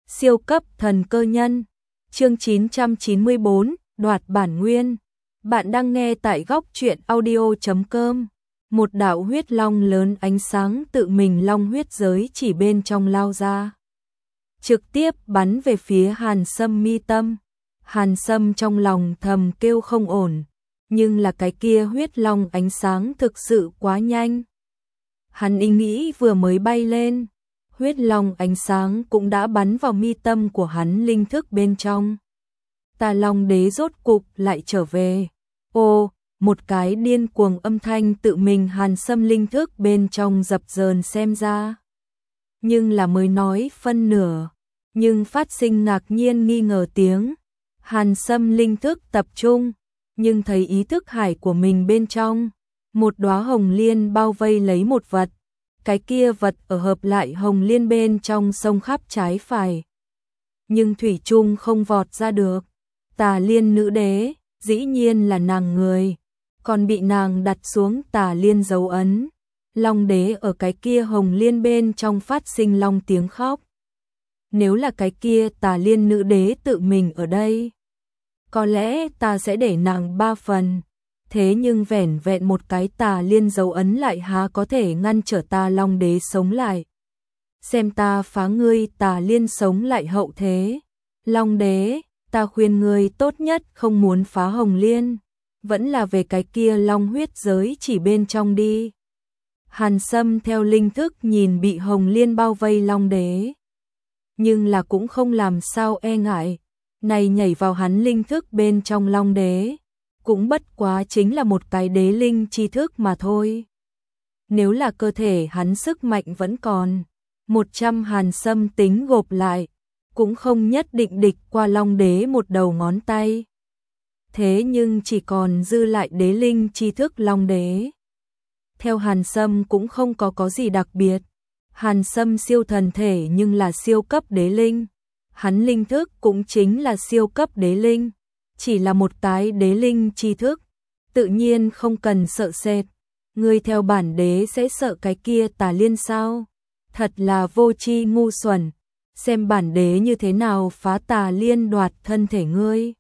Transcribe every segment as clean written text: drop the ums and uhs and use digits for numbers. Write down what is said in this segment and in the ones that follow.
Siêu cấp thần cơ nhân. Chương 994, đoạt bản nguyên. Bạn đang nghe tại góc truyện audio.com. Một đạo huyết long lớn ánh sáng tự mình long huyết giới chỉ bên trong lao ra, trực tiếp bắn về phía Hàn Sâm mi tâm. Hàn Sâm trong lòng thầm kêu không ổn, nhưng là cái kia huyết long ánh sáng thực sự quá nhanh. Hắn ý nghĩ vừa mới bay lên, huyết long ánh sáng cũng đã bắn vào mi tâm của hắn linh thức bên trong. Tà Long Đế rốt cục lại trở về. Ô, một cái điên cuồng âm thanh tự mình Hàn Sâm linh thức bên trong dập dờn xem ra. Nhưng là mới nói phân nửa, nhưng phát sinh ngạc nhiên nghi ngờ tiếng. Hàn Sâm linh thức tập trung, nhưng thấy ý thức hải của mình bên trong, một đóa hồng liên bao vây lấy một vật. Cái kia vật ở hợp lại hồng liên bên trong sông khắp trái phải, nhưng thủy chung không vọt ra được. Tà Liên nữ đế, dĩ nhiên là nàng người, còn bị nàng đặt xuống Tà Liên dấu ấn. Long đế ở cái kia hồng liên bên trong phát sinh long tiếng khóc. Nếu là cái kia Tà Liên nữ đế tự mình ở đây, có lẽ ta sẽ để nàng 3 phần. Thế nhưng vẻn vẹn một cái Tà Liên dấu ấn lại há có thể ngăn trở ta Long đế sống lại. Xem ta phá ngươi Tà Liên sống lại hậu thế. Long đế, ta khuyên ngươi tốt nhất không muốn phá hồng liên, vẫn là về cái kia long huyết giới chỉ bên trong đi. Hàn Sâm theo linh thức nhìn bị hồng liên bao vây Long đế, nhưng là cũng không làm sao e ngại. Này nhảy vào hắn linh thức bên trong Long đế, cũng bất quá chính là một cái đế linh tri thức mà thôi. Nếu là cơ thể hắn sức mạnh vẫn còn 100 Hàn Sâm tính gộp lại, cũng không nhất định địch qua Long đế một đầu ngón tay. Thế nhưng chỉ còn dư lại đế linh tri thức Long đế. Theo Hàn Sâm cũng không có gì đặc biệt. Hàn Sâm siêu thần thể nhưng là siêu cấp đế linh. Hắn linh thức cũng chính là siêu cấp đế linh. Chỉ là một cái đế linh tri thức, tự nhiên không cần sợ sệt. Ngươi theo bản đế sẽ sợ cái kia Tà Liên sao? Thật là vô tri ngu xuẩn. Xem bản đế như thế nào phá Tà Liên đoạt thân thể ngươi.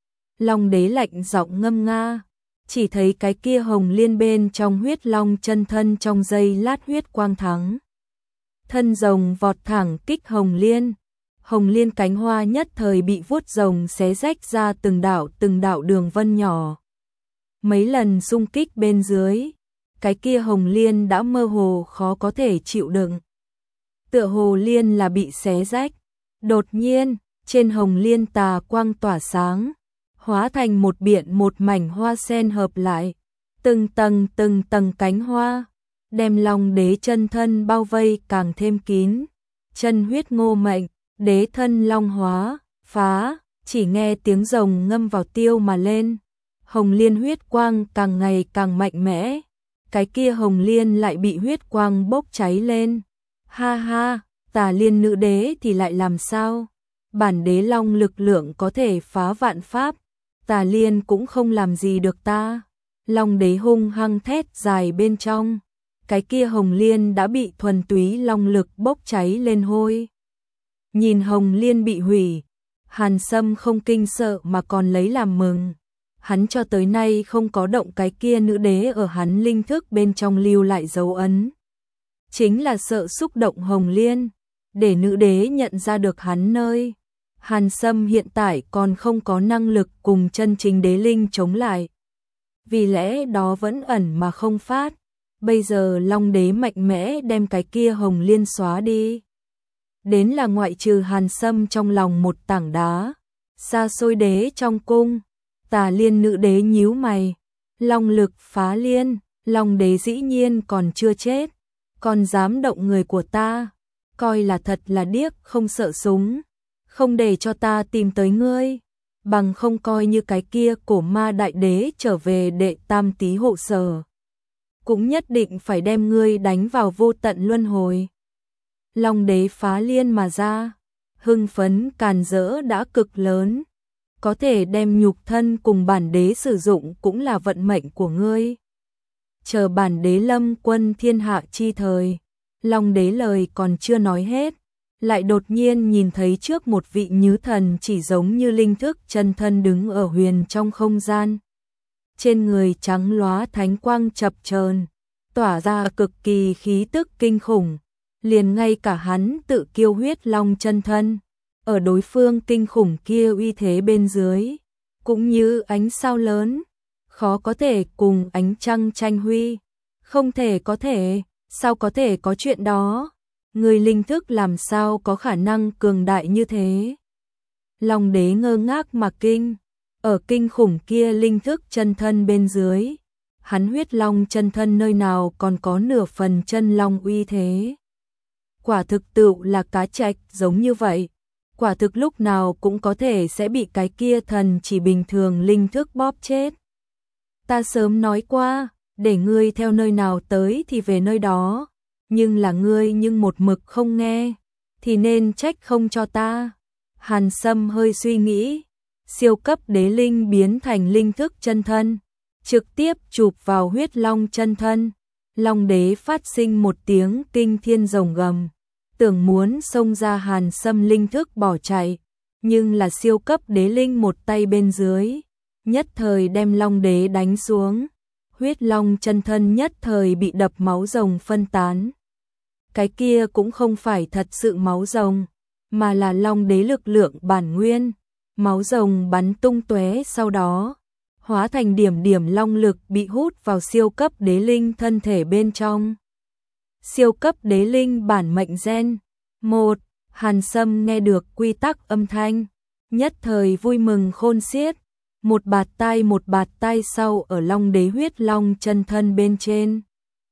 Long đế lạnh giọng ngâm nga, chỉ thấy cái kia hồng liên bên trong huyết long chân thân trong giây lát huyết quang thắng. Thân rồng vọt thẳng kích hồng liên. Hồng liên cánh hoa nhất thời bị vuốt rồng xé rách ra từng đạo đường vân nhỏ. Mấy lần xung kích bên dưới, cái kia hồng liên đã mơ hồ khó có thể chịu đựng. Tựa hồ liên là bị xé rách. Đột nhiên, trên hồng liên tà quang tỏa sáng, hóa thành một mảnh hoa sen hợp lại. Từng tầng cánh hoa, đem Long đế chân thân bao vây càng thêm kín. Chân huyết ngô mệnh, đế thân long hóa, phá, chỉ nghe tiếng rồng ngâm vào tiêu mà lên. Hồng liên huyết quang càng ngày càng mạnh mẽ. Cái kia hồng liên lại bị huyết quang bốc cháy lên. Ha ha, Tà Liên nữ đế thì lại làm sao? Bản đế long lực lượng có thể phá vạn pháp, Tà Liên cũng không làm gì được ta. Long đế hung hăng thét dài bên trong. Cái kia hồng liên đã bị thuần túy long lực bốc cháy lên hôi. Nhìn hồng liên bị hủy, Hàn Sâm không kinh sợ mà còn lấy làm mừng. Hắn cho tới nay không có động cái kia nữ đế ở hắn linh thức bên trong lưu lại dấu ấn. Chính là sợ xúc động hồng liên, để nữ đế nhận ra được hắn nơi. Hàn Sâm hiện tại còn không có năng lực cùng chân chính đế linh chống lại. Vì lẽ đó vẫn ẩn mà không phát. Bây giờ Long đế mạnh mẽ đem cái kia hồng liên xóa đi. Đến là ngoại trừ Hàn Sâm trong lòng một tảng đá. Xa xôi đế trong cung, Tà Liên nữ đế nhíu mày. Long lực phá liên, Long đế dĩ nhiên còn chưa chết, còn dám động người của ta, coi là thật là điếc không sợ súng. Không để cho ta tìm tới ngươi, bằng không coi như cái kia cổ ma đại đế trở về đệ tam tí hộ sở, cũng nhất định phải đem ngươi đánh vào vô tận luân hồi. Long đế phá liên mà ra, hưng phấn càn rỡ đã cực lớn. Có thể đem nhục thân cùng bản đế sử dụng cũng là vận mệnh của ngươi. Chờ bản đế lâm quân thiên hạ chi thời. Long đế lời còn chưa nói hết, lại đột nhiên nhìn thấy trước một vị nhứ thần chỉ giống như linh thức chân thân đứng ở huyền trong không gian. Trên người trắng lóa thánh quang chập chờn, tỏa ra cực kỳ khí tức kinh khủng, liền ngay cả hắn tự kiêu huyết long chân thân, ở đối phương kinh khủng kia uy thế bên dưới, cũng như ánh sao lớn, khó có thể cùng ánh trăng tranh huy, không thể có thể, sao có thể có chuyện đó, người linh thức làm sao có khả năng cường đại như thế. Long đế ngơ ngác mà kinh, ở kinh khủng kia linh thức chân thân bên dưới, hắn huyết long chân thân nơi nào còn có nửa phần chân long uy thế. Quả thực tựu là cá trạch giống như vậy, quả thực lúc nào cũng có thể sẽ bị cái kia thần chỉ bình thường linh thức bóp chết. Ta sớm nói qua, để ngươi theo nơi nào tới thì về nơi đó, nhưng là ngươi nhưng một mực không nghe, thì nên trách không cho ta. Hàn Sâm hơi suy nghĩ, siêu cấp đế linh biến thành linh thức chân thân, trực tiếp chụp vào huyết long chân thân. Long đế phát sinh một tiếng kinh thiên rồng gầm, tưởng muốn xông ra Hàn Sâm linh thức bỏ chạy, nhưng là siêu cấp đế linh một tay bên dưới, nhất thời đem long đế đánh xuống. Huyết long chân thân nhất thời bị đập máu rồng phân tán. Cái kia cũng không phải thật sự máu rồng, mà là long đế lực lượng bản nguyên. Máu rồng bắn tung tóe sau đó, hóa thành điểm điểm long lực bị hút vào siêu cấp đế linh thân thể bên trong. Siêu cấp đế linh bản mệnh gen. Một, Hàn Sâm nghe được quy tắc âm thanh, nhất thời vui mừng khôn xiết. Một bạt tai sau ở long đế huyết long chân thân bên trên,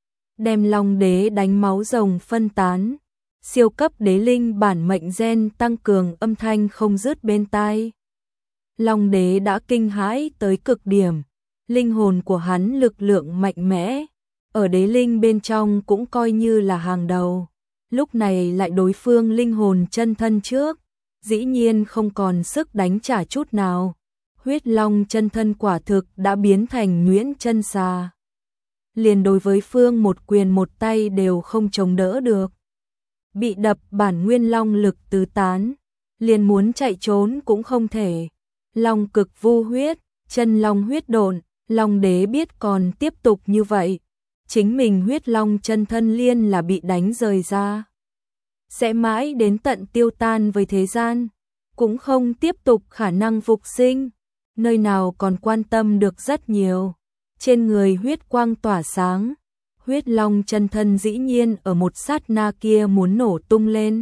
đem long đế đánh máu rồng phân tán. Siêu cấp đế linh bản mệnh gen tăng cường âm thanh không dứt bên tai. Long đế đã kinh hãi tới cực điểm, linh hồn của hắn lực lượng mạnh mẽ, ở đế linh bên trong cũng coi như là hàng đầu. Lúc này lại đối phương linh hồn chân thân trước, dĩ nhiên không còn sức đánh trả chút nào. Huyết long chân thân quả thực đã biến thành nhuyễn chân xà. Liền đối với phương một quyền một tay đều không chống đỡ được. Bị đập bản nguyên long lực tứ tán, liền muốn chạy trốn cũng không thể. Long cực vu huyết, chân long huyết độn, long đế biết còn tiếp tục như vậy, chính mình huyết long chân thân liên là bị đánh rời ra, sẽ mãi đến tận tiêu tan với thế gian, cũng không tiếp tục khả năng phục sinh, nơi nào còn quan tâm được rất nhiều. Trên người huyết quang tỏa sáng, huyết long chân thân dĩ nhiên ở một sát na kia muốn nổ tung lên,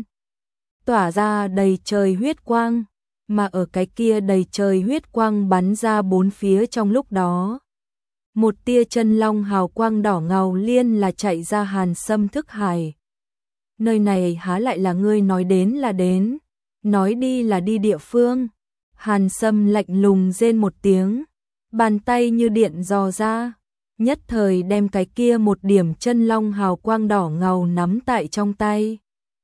tỏa ra đầy trời huyết quang, mà ở cái kia đầy trời huyết quang bắn ra bốn phía trong lúc đó. Một tia chân long hào quang đỏ ngầu liên là chạy ra Hàn Sâm thức hải. Nơi này há lại là ngươi nói đến là đến, nói đi là đi địa phương. Hàn Sâm lạnh lùng rên một tiếng, bàn tay như điện dò ra, nhất thời đem cái kia một điểm chân long hào quang đỏ ngầu nắm tại trong tay.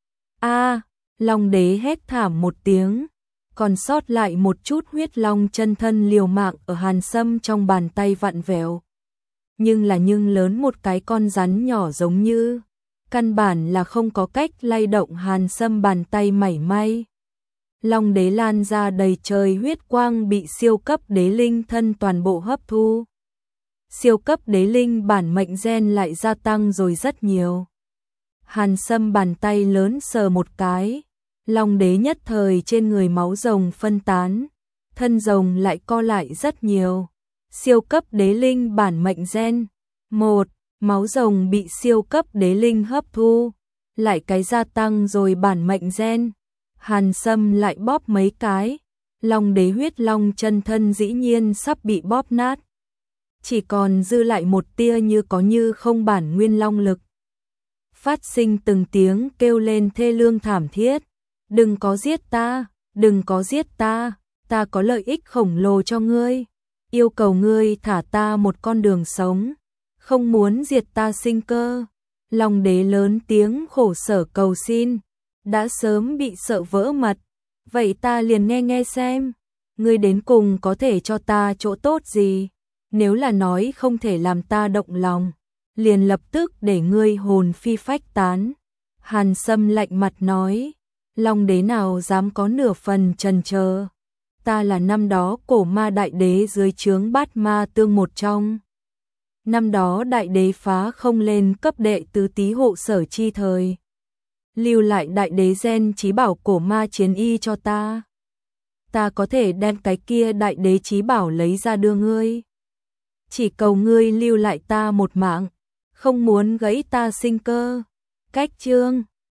A, long đế hét thảm một tiếng, còn sót lại một chút huyết long chân thân liều mạng ở Hàn Sâm trong bàn tay vặn vẹo. Nhưng lớn một cái con rắn nhỏ giống như, căn bản là không có cách lay động Hàn Sâm bàn tay mảy may. Long đế lan ra đầy trời huyết quang bị siêu cấp đế linh thân toàn bộ hấp thu. Siêu cấp đế linh bản mệnh gen lại gia tăng rồi rất nhiều. Hàn Sâm bàn tay lớn sờ một cái, long đế nhất thời trên người máu rồng phân tán, thân rồng lại co lại rất nhiều. Siêu cấp đế linh bản mệnh gen. Một, máu rồng bị siêu cấp đế linh hấp thu, lại cái gia tăng rồi bản mệnh gen. Hàn Sâm lại bóp mấy cái, long đế huyết long chân thân dĩ nhiên sắp bị bóp nát. Chỉ còn dư lại một tia như có như không bản nguyên long lực. Phát sinh từng tiếng kêu lên thê lương thảm thiết. Đừng có giết ta, đừng có giết ta, ta có lợi ích khổng lồ cho ngươi. Yêu cầu ngươi thả ta một con đường sống, không muốn diệt ta sinh cơ. Long đế lớn tiếng khổ sở cầu xin, đã sớm bị sợ vỡ mật. Vậy ta liền nghe nghe xem, ngươi đến cùng có thể cho ta chỗ tốt gì? Nếu là nói không thể làm ta động lòng, liền lập tức để ngươi hồn phi phách tán. Hàn Sâm lạnh mặt nói, Long đế nào dám có nửa phần chần chờ. Ta là năm đó cổ ma đại đế dưới trướng Bát Ma Tương một trong. Năm đó đại đế phá không lên cấp đệ tứ tý hộ sở chi thời. Lưu lại đại đế gen chí bảo cổ ma chiến y cho ta. Ta có thể đem cái kia đại đế chí bảo lấy ra đưa ngươi. Chỉ cầu ngươi lưu lại ta một mạng, không muốn gãy ta sinh cơ. Cách chương